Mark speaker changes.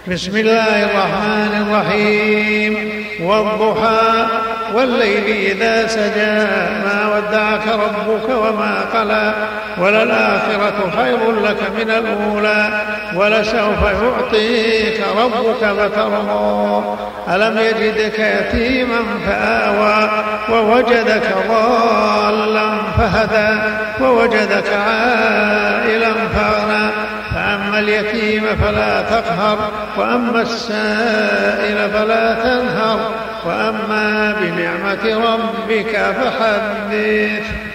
Speaker 1: بسم الله الرحمن الرحيم. والضحى والليل إذا سجى ما ودعك ربك وما قلى وللآخرة خير لك من الأولى ولسوف يعطيك ربك فترضى ألم يجدك يتيما فآوى ووجدك ضالا فهدى ووجدك عائلا فأغنى فأما اليتيم فلا تقهر وأما السائل فلا تنهر وأما بنعمة ربك فحدث.